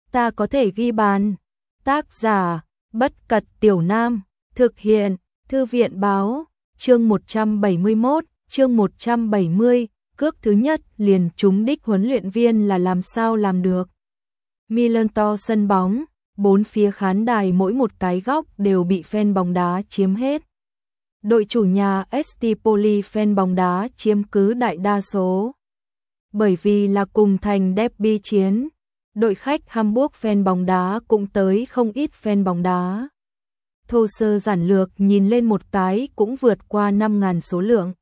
ta có thể ghi bàn. Tác giả, Bất Cật Tiểu Nam, thực hiện, Thư viện Báo, chương 171, chương 170, cước thứ nhất liền trúng đích huấn luyện viên là làm sao làm được. Milan to sân bóng, bốn phía khán đài mỗi một cái góc đều bị fan bóng đá chiếm hết. Đội chủ nhà ST Poli fan bóng đá chiếm cứ đại đa số. Bởi vì là cùng thành derby chiến, đội khách Hamburg fan bóng đá cũng tới không ít fan bóng đá. Thô sơ giản lược nhìn lên một cái cũng vượt qua 5.000 số lượng.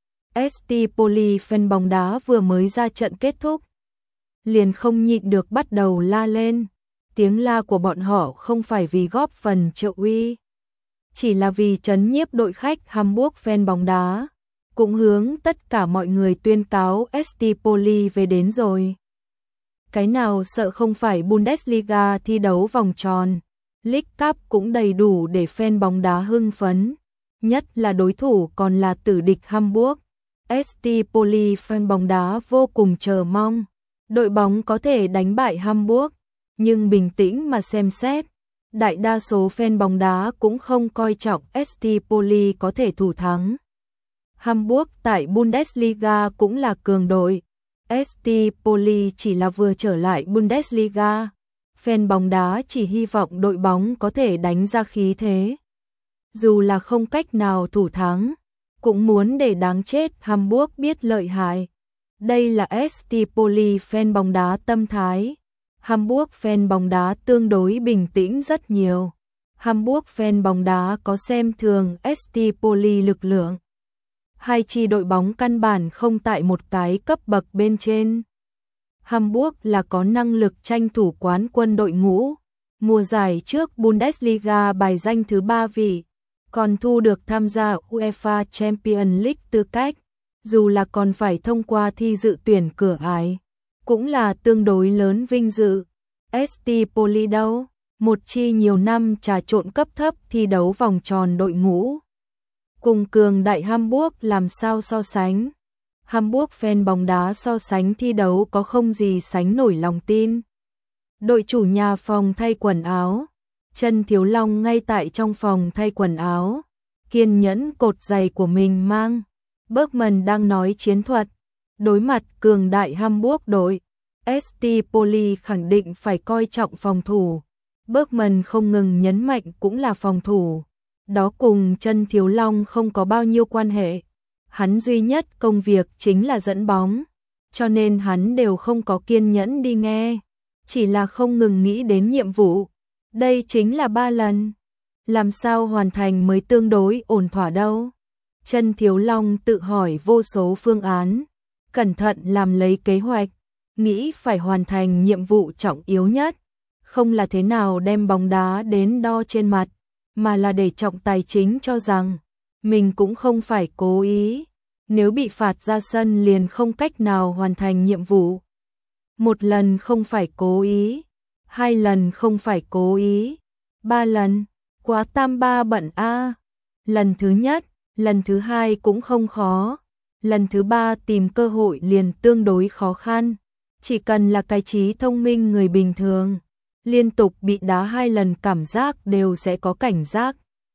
ST Poli fan bóng đá vừa mới ra trận kết thúc, liền không nhịn được bắt đầu la lên. Tiếng la của bọn họ không phải vì góp phần trợ uy, chỉ là vì trấn nhiếp đội khách Hamburg fan bóng đá, cũng hướng tất cả mọi người tuyên cáo ST Poli về đến rồi. Cái nào sợ không phải Bundesliga thi đấu vòng tròn, League Cup cũng đầy đủ để fan bóng đá hưng phấn, nhất là đối thủ còn là tử địch Hamburg. ST Poli fan bóng đá vô cùng chờ mong đội bóng có thể đánh bại Hamburg, nhưng bình tĩnh mà xem xét, đại đa số fan bóng đá cũng không coi trọng ST Poli có thể thủ thắng. Hamburg tại Bundesliga cũng là cường đội, ST Poli chỉ là vừa trở lại Bundesliga, fan bóng đá chỉ hy vọng đội bóng có thể đánh ra khí thế. Dù là không cách nào thủ thắng, cũng muốn để đáng chết Hamburg biết lợi hại. Đây là ST Poli fan bóng đá tâm thái. Hamburg fan bóng đá tương đối bình tĩnh rất nhiều. Hamburg fan bóng đá có xem thường ST Poli lực lượng. Hai chi đội bóng căn bản không tại một cái cấp bậc bên trên. Hamburg là có năng lực tranh thủ quán quân đội ngũ. Mùa giải trước Bundesliga bài danh thứ 3 vị, còn thu được tham gia UEFA Champions League tư cách. Dù là còn phải thông qua thi dự tuyển cửa ải, cũng là tương đối lớn vinh dự. ST Poli đâu, một chi nhiều năm trà trộn cấp thấp thi đấu vòng tròn đội ngũ. Cùng cường đại Hamburg làm sao so sánh. Hamburg fan bóng đá so sánh thi đấu có không gì sánh nổi lòng tin. Đội chủ nhà phòng thay quần áo, Trần Thiếu Long ngay tại trong phòng thay quần áo, kiên nhẫn cột giày của mình mang. Bergman đang nói chiến thuật, đối mặt cường đại Hamburg đội, ST Poli khẳng định phải coi trọng phòng thủ. Bergman không ngừng nhấn mạnh cũng là phòng thủ, đó cùng Trần Thiếu Long không có bao nhiêu quan hệ. Hắn duy nhất công việc chính là dẫn bóng, cho nên hắn đều không có kiên nhẫn đi nghe, chỉ là không ngừng nghĩ đến nhiệm vụ. Đây chính là 3 lần, làm sao hoàn thành mới tương đối ổn thỏa đâu. Trần Thiếu Long tự hỏi vô số phương án, cẩn thận làm lấy kế hoạch, nghĩ phải hoàn thành nhiệm vụ trọng yếu nhất, không là thế nào đem bóng đá đến đo trên mặt, mà là để trọng tài chính cho rằng mình cũng không phải cố ý, nếu bị phạt ra sân liền không cách nào hoàn thành nhiệm vụ. Một lần không phải cố ý, 2 lần không phải cố ý, 3 lần, quá tam ba bận a. Lần thứ nhất, lần thứ 2 cũng không khó, lần thứ 3 tìm cơ hội liền tương đối khó khăn. Chỉ cần là cái trí thông minh người bình thường, liên tục bị đá 2 lần cảm giác đều sẽ có cảnh giác.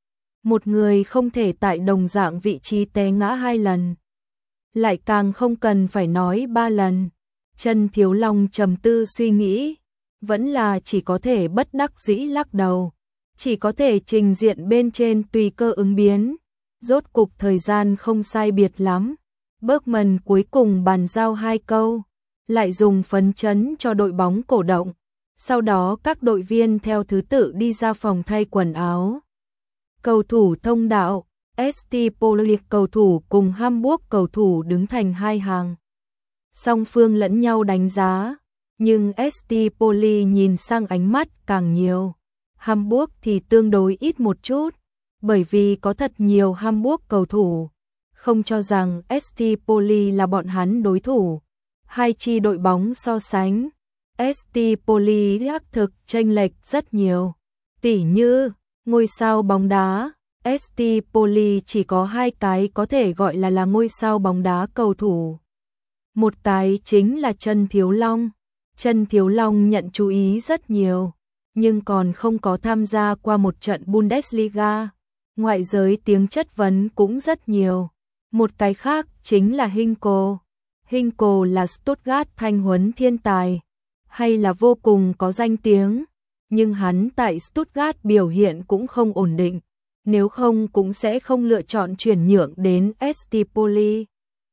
Một người không thể tại đồng dạng vị trí té ngã 2 lần, lại càng không cần phải nói 3 lần. Trần Thiếu Long trầm tư suy nghĩ, vẫn là chỉ có thể bất đắc dĩ lắc đầu, chỉ có thể trình diện bên trên tùy cơ ứng biến. Rốt cục thời gian không sai biệt lắm, Bergman cuối cùng bàn giao 2 câu, lại dùng phấn chấn cho đội bóng cổ động. Sau đó các đội viên theo thứ tự đi ra phòng thay quần áo. Cầu thủ thông đạo, ST Poli cầu thủ cùng Hamburg cầu thủ đứng thành 2 hàng. Song phương lẫn nhau đánh giá, nhưng ST Poli nhìn sang ánh mắt càng nhiều. Hamburg thì tương đối ít một chút, bởi vì có thật nhiều Hamburg cầu thủ không cho rằng ST Poli là bọn hắn đối thủ. Hai chi đội bóng so sánh, ST Poli xác thực chênh lệch rất nhiều. Tỉ như ngôi sao bóng đá, ST Poli chỉ có 2 cái có thể gọi là ngôi sao bóng đá cầu thủ. Một cái chính là Trần Thiếu Long, Chân Thiếu Long nhận chú ý rất nhiều, nhưng còn không có tham gia qua một trận Bundesliga. Ngoại giới tiếng chất vấn cũng rất nhiều. Một cái khác chính là Hinco. Hinco là Stuttgart thanh huấn thiên tài, hay là vô cùng có danh tiếng, nhưng hắn tại Stuttgart biểu hiện cũng không ổn định, nếu không cũng sẽ không lựa chọn chuyển nhượng đến ST Poli.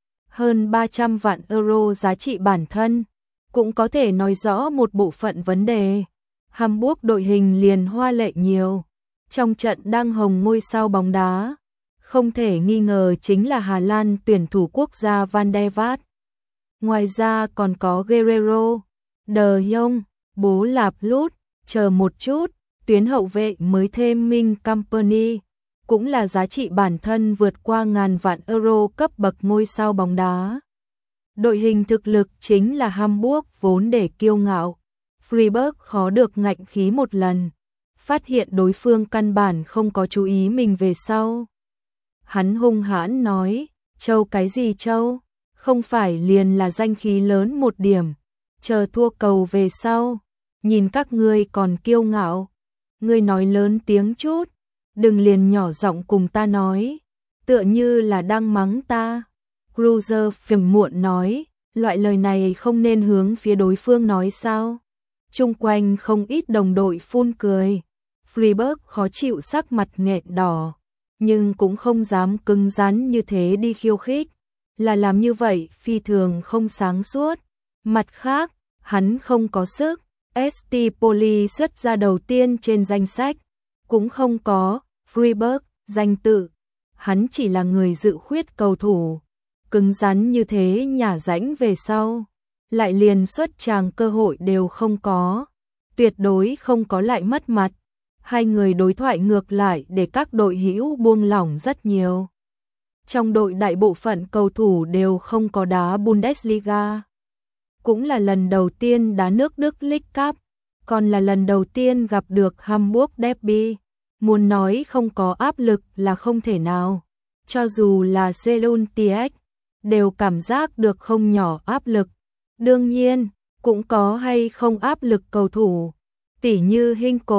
Hơn 300 vạn euro giá trị bản thân, cũng có thể nói rõ một bộ phận vấn đề. Hamburg đội hình liền hoa lệ nhiều. Trong trận đang hồng ngôi sao bóng đá, không thể nghi ngờ chính là Hà Lan tuyển thủ quốc gia Van der Vaart. Ngoài ra còn có Guerrero, De Jong, Bố Lạp Lút, chờ một chút, tuyến hậu vệ mới thêm Minh Company, cũng là giá trị bản thân vượt qua ngàn vạn euro cấp bậc ngôi sao bóng đá. Đội hình thực lực chính là Hamburg vốn để kiêu ngạo. Freiburg khó được ngạnh khí một lần, phát hiện đối phương căn bản không có chú ý mình về sau. Hắn hung hãn nói, châu cái gì châu, không phải liền là danh khí lớn một điểm, chờ thua cầu về sau, nhìn các ngươi còn kiêu ngạo. Ngươi nói lớn tiếng chút, đừng liền nhỏ giọng cùng ta nói, tựa như là đang mắng ta. Cruiser phiền muộn nói, loại lời này không nên hướng phía đối phương nói sao. Chung quanh không ít đồng đội phun cười. Freiburg khó chịu sắc mặt nghẹn đỏ, nhưng cũng không dám cứng rắn như thế đi khiêu khích, là làm như vậy phi thường không sáng suốt. Mặt khác, hắn không có sức, ST Poli xuất ra đầu tiên trên danh sách, cũng không có Freiburg danh tự, hắn chỉ là người dự khuyết cầu thủ, cứng rắn như thế nhả rãnh về sau, lại liền xuất tràng cơ hội đều không có, tuyệt đối không có lại mất mặt. Hai người đối thoại ngược lại để các đội hữu buông lỏng rất nhiều. Trong đội đại bộ phận cầu thủ đều không có đá Bundesliga. Cũng là lần đầu tiên đá nước Đức League Cup, còn là lần đầu tiên gặp được Hamburg Derby. Muốn nói không có áp lực là không thể nào. Cho dù là Zeluntiek, đều cảm giác được không nhỏ áp lực. Đương nhiên, cũng có hay không áp lực cầu thủ. Tỉ như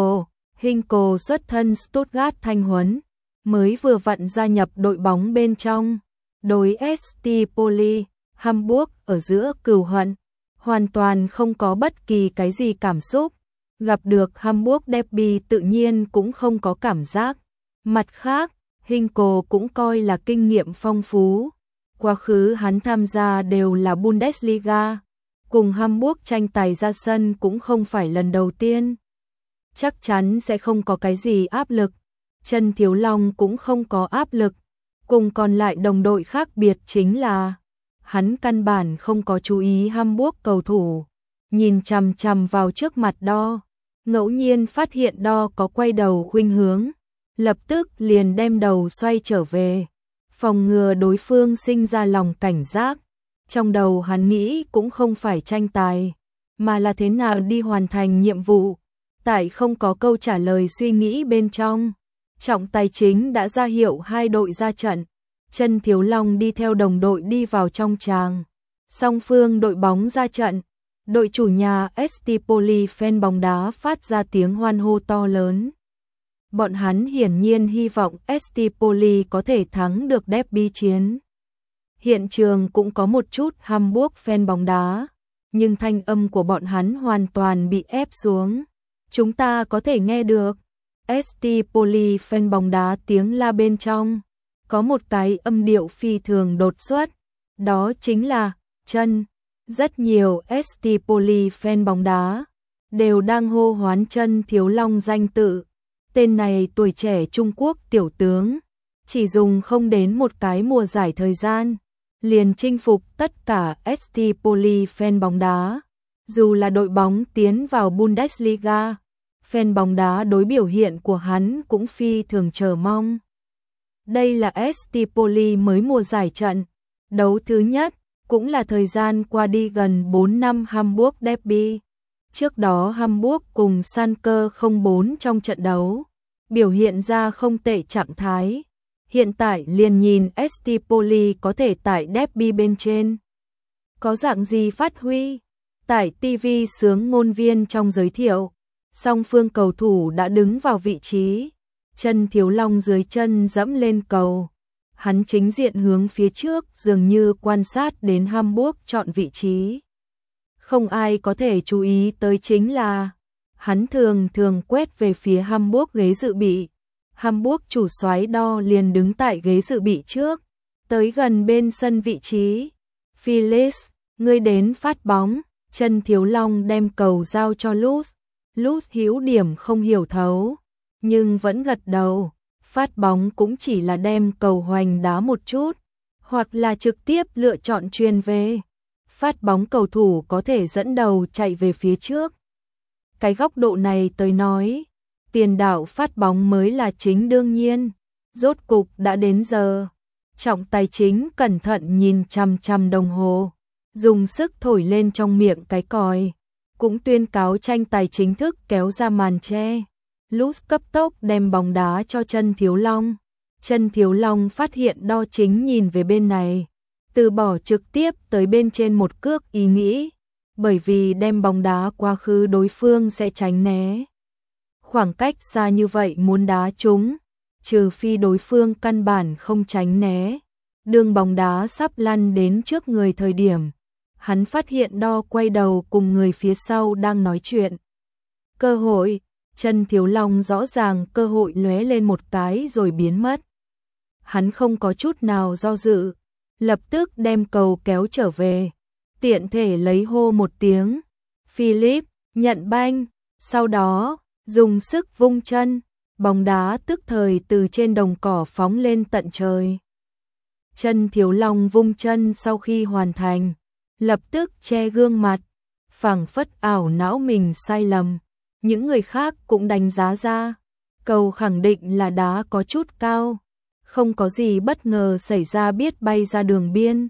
Hinco xuất thân Stuttgart thanh huấn, mới vừa vặn gia nhập đội bóng bên trong. Đối ST Poli, Hamburg ở giữa cừu hận, hoàn toàn không có bất kỳ cái gì cảm xúc. Gặp được Hamburg Derby tự nhiên cũng không có cảm giác. Mặt khác, Hinco cũng coi là kinh nghiệm phong phú. Quá khứ hắn tham gia đều là Bundesliga, cùng Hamburg tranh tài ra sân cũng không phải lần đầu tiên. Chắc chắn sẽ không có cái gì áp lực. Chân Thiếu Long cũng không có áp lực. Cùng còn lại đồng đội khác biệt chính là hắn căn bản không có chú ý Hamburg cầu thủ, nhìn chằm chằm vào trước mặt đo, ngẫu nhiên phát hiện đo có quay đầu khuynh hướng, lập tức liền đem đầu xoay trở về, phòng ngừa đối phương sinh ra lòng cảnh giác. Trong đầu hắn nghĩ cũng không phải tranh tài, mà là thế nào đi hoàn thành nhiệm vụ. Tại không có câu trả lời suy nghĩ bên trong, trọng tài chính đã ra hiệu hai đội ra trận. Chân Thiếu Long đi theo đồng đội đi vào trong tràng. Song phương đội bóng ra trận, đội chủ nhà ST Poli fan bóng đá phát ra tiếng hoan hô to lớn. Bọn hắn hiển nhiên hy vọng ST Poli có thể thắng được derby chiến. Hiện trường cũng có một chút Hamburg fan bóng đá, nhưng thanh âm của bọn hắn hoàn toàn bị ép xuống. Chúng ta có thể nghe được ST Poli fan bóng đá tiếng la bên trong. Có một cái âm điệu phi thường đột xuất, đó chính là chân. Rất nhiều ST Poli fan bóng đá đều đang hô hoán Chân Thiếu Long danh tự. Tên này tuổi trẻ Trung Quốc tiểu tướng, chỉ dùng không đến một cái mùa giải thời gian, liền chinh phục tất cả ST Poli fan bóng đá. Dù là đội bóng tiến vào Bundesliga, fan bóng đá đối biểu hiện của hắn cũng phi thường chờ mong. Đây là ST Poli mới mùa giải trận đấu thứ nhất, cũng là thời gian qua đi gần 4 năm Hamburg Derby. Trước đó Hamburg cùng Schalke 04 trong trận đấu, biểu hiện ra không tệ trạng thái. Hiện tại liền nhìn ST Poli có thể tại derby bên trên có dạng gì phát huy. Tại TV sướng ngôn viên trong giới thiệu, song phương cầu thủ đã đứng vào vị trí. Chân Thiếu Long dưới chân dẫm lên cầu. Hắn chính diện hướng phía trước dường như quan sát đến Hamburg chọn vị trí. Không ai có thể chú ý tới chính là hắn thường quét về phía Hamburg ghế dự bị. Hamburg chủ soái đo liền đứng tại ghế dự bị trước, tới gần bên sân vị trí. Felix, ngươi đến phát bóng. Chân Thiếu Long đem cầu giao cho Lutz. Lutz hữu điểm không hiểu thấu, nhưng vẫn gật đầu. Phát bóng cũng chỉ là đem cầu hoành đá một chút, hoặc là trực tiếp lựa chọn chuyền về. Phát bóng cầu thủ có thể dẫn đầu chạy về phía trước. Cái góc độ này tới nói, tiền đạo phát bóng mới là chính đương nhiên. Rốt cục đã đến giờ. Trọng Tài chính cẩn thận nhìn chằm chằm đồng hồ, dùng sức thổi lên trong miệng cái còi, cũng tuyên cáo tranh tài chính thức kéo ra màn che. Lutz cấp tốc đem bóng đá cho Chân Thiếu Long. Chân Thiếu Long phát hiện đo chính nhìn về bên này, từ bỏ trực tiếp tới bên trên một cước ý nghĩ, bởi vì đem bóng đá quá khứ đối phương sẽ tránh né. Khoảng cách xa như vậy muốn đá trúng, trừ phi đối phương căn bản không tránh né. Đường bóng đá sắp lăn đến trước người thời điểm, hắn phát hiện đo quay đầu cùng người phía sau đang nói chuyện. Cơ hội, Chân Thiếu Long rõ ràng cơ hội lóe lên một cái rồi biến mất. Hắn không có chút nào do dự, lập tức đem cầu kéo trở về, tiện thể lấy hô một tiếng. Philip, nhận banh, sau đó, dùng sức vung chân, bóng đá tức thời từ trên đồng cỏ phóng lên tận trời. Chân Thiếu Long vung chân sau khi hoàn thành, lập tức che gương mặt, phảng phất ảo não mình sai lầm. Những người khác cũng đánh giá ra, cầu khẳng định là đá có chút cao, không có gì bất ngờ xảy ra biết bay ra đường biên.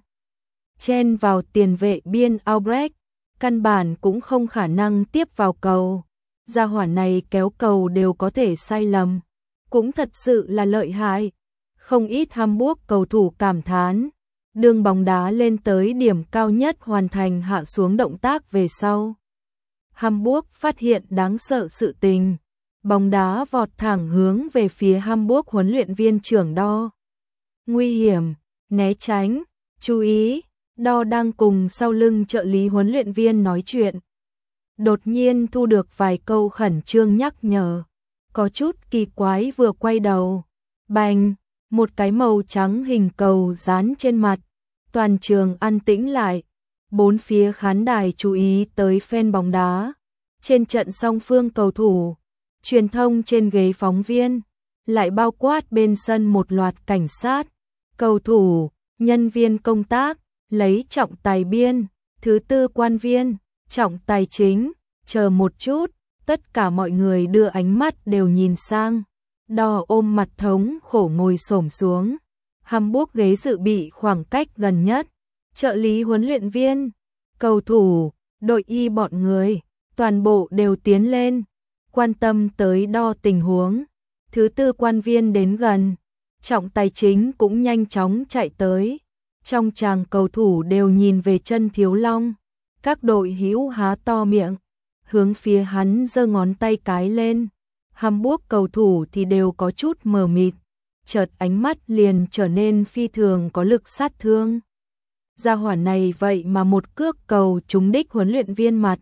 Chen vào tiền vệ biên Albrecht, căn bản cũng không khả năng tiếp vào cầu. Gia hỏa này kéo cầu đều có thể sai lầm, cũng thật sự là lợi hại. Không ít Hamburg cầu thủ cảm thán, đường bóng đá lên tới điểm cao nhất hoàn thành hạ xuống động tác về sau. Hamburg phát hiện đáng sợ sự tình, bóng đá vọt thẳng hướng về phía Hamburg huấn luyện viên trưởng đo. Nguy hiểm, né tránh, chú ý, đo đang cùng sau lưng trợ lý huấn luyện viên nói chuyện. Đột nhiên thu được vài câu khẩn trương nhắc nhở, có chút kỳ quái vừa quay đầu. Bành, một cái màu trắng hình cầu dán trên mặt, toàn trường an tĩnh lại. Bốn phía khán đài chú ý tới fan bóng đá. Trên trận song phương cầu thủ, truyền thông trên ghế phóng viên, lại bao quát bên sân một loạt cảnh sát, cầu thủ, nhân viên công tác, lấy trọng tài biên, thứ tư quan viên, trọng tài chính, chờ một chút, tất cả mọi người đưa ánh mắt đều nhìn sang. Đo ôm mặt thống khổ ngồi xổm xuống. Hamburg ghế dự bị khoảng cách gần nhất, trợ lý huấn luyện viên, cầu thủ, đội y bọn người, toàn bộ đều tiến lên, quan tâm tới đo tình huống. Thứ tư quan viên đến gần, trọng tài chính cũng nhanh chóng chạy tới. Trong tràng cầu thủ đều nhìn về Chân Thiếu Long, các đội hữu há to miệng, hướng phía hắn giơ ngón tay cái lên. Hamburg cầu thủ thì đều có chút mờ mịt, chợt ánh mắt liền trở nên phi thường có lực sát thương. Gia hỏa này vậy mà một cước cầu trúng đích huấn luyện viên mặt.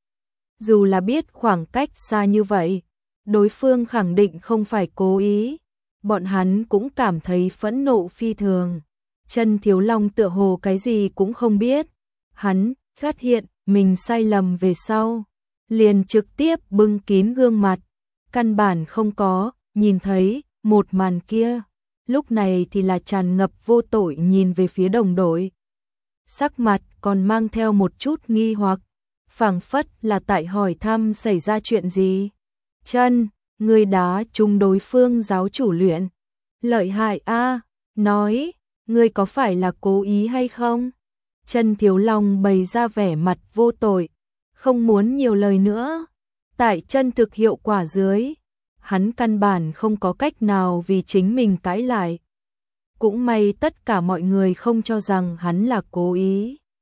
Dù là biết khoảng cách xa như vậy, đối phương khẳng định không phải cố ý, bọn hắn cũng cảm thấy phẫn nộ phi thường. Chân Thiếu Long tựa hồ cái gì cũng không biết, hắn phát hiện mình sai lầm về sau, liền trực tiếp bưng kín gương mặt, căn bản không có nhìn thấy một màn kia. Lúc này thì là tràn ngập vô tội nhìn về phía đồng đội, sắc mặt còn mang theo một chút nghi hoặc, phảng phất là tại hỏi thăm xảy ra chuyện gì. Chân, người đá trúng đối phương giáo chủ luyện, lợi hại a, nói, ngươi có phải là cố ý hay không? Chân Thiếu Long bày ra vẻ mặt vô tội, không muốn nhiều lời nữa. Tại chân thực hiệu quả dưới, hắn căn bản không có cách nào vì chính mình cãi lại. Cũng may tất cả mọi người không cho rằng hắn là cố ý.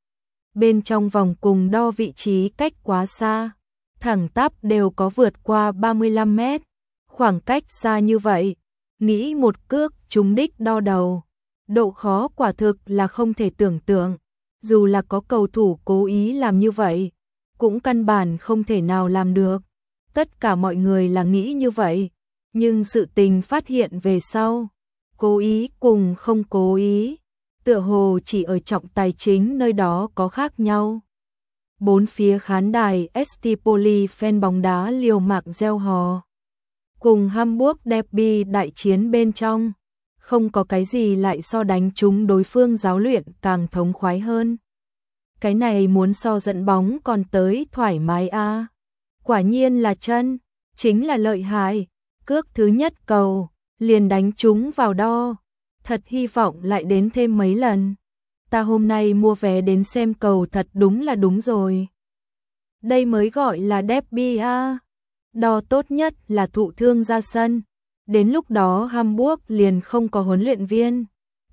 bên trong vòng cùng đo vị trí cách quá xa, thẳng tắp đều có vượt qua 35 mét. Khoảng cách xa như vậy, nghĩ một cước trúng đích đo đầu. Độ khó quả thực là không thể tưởng tượng, dù là có cầu thủ cố ý làm như vậy, cũng căn bản không thể nào làm được. Tất cả mọi người là nghĩ như vậy, nhưng sự tình phát hiện về sau, cố ý cùng không cố ý, tựa hồ chỉ ở trọng tài chính nơi đó có khác nhau. Bốn phía khán đài Stipoli fan bóng đá liều mạng reo hò. Cùng Hamburg derby đại chiến bên trong, không có cái gì lại so đánh trúng đối phương giáo luyện càng thống khoái hơn. Cái này muốn so dẫn bóng còn tới thoải mái a. Quả nhiên là chân, chính là lợi hại, cước thứ nhất cầu, liền đánh trúng vào đo. Thật hy vọng lại đến thêm mấy lần. Ta hôm nay mua vé đến xem cầu thật đúng là đúng rồi. Đây mới gọi là derby a. Đo tốt nhất là thụ thương ra sân. Đến lúc đó Hamburg liền không có huấn luyện viên.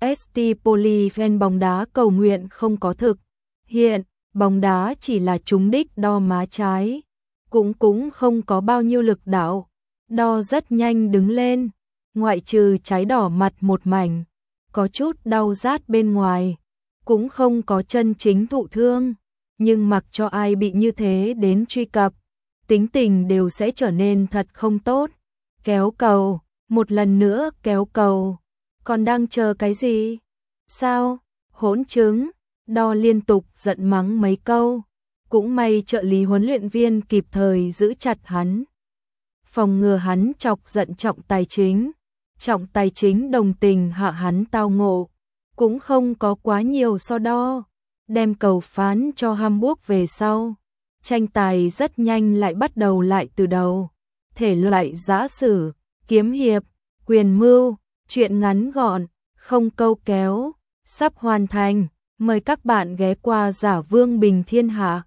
Stipoli fan bóng đá cầu nguyện không có thực. Hiện, bóng đá chỉ là trúng đích đo má trái. Cũng không có bao nhiêu lực đạo. Đo rất nhanh đứng lên. Ngoại trừ trái đỏ mặt một mảnh. Có chút đau rát bên ngoài. Cũng không có chân chính thụ thương. Nhưng mặc cho ai bị như thế đến truy cập, tính tình đều sẽ trở nên thật không tốt. Kéo cầu, một lần nữa kéo cầu. Còn đang chờ cái gì? Sao? Hỗn chứng. Đo liên tục giận mắng mấy câu. Cũng may trợ lý huấn luyện viên kịp thời giữ chặt hắn, phòng ngừa hắn chọc giận trọng tài chính. Trọng tài chính đồng tình hạ hắn tao ngộ, cũng không có quá nhiều so đo, đem cầu phán cho Hamburg về sau. Tranh tài rất nhanh lại bắt đầu lại từ đầu. Thể loại giã sử, kiếm hiệp, quyền mưu, truyện ngắn gọn, không câu kéo, sắp hoàn thành. Mời các bạn ghé qua Giả Vương Bình Thiên Hạ.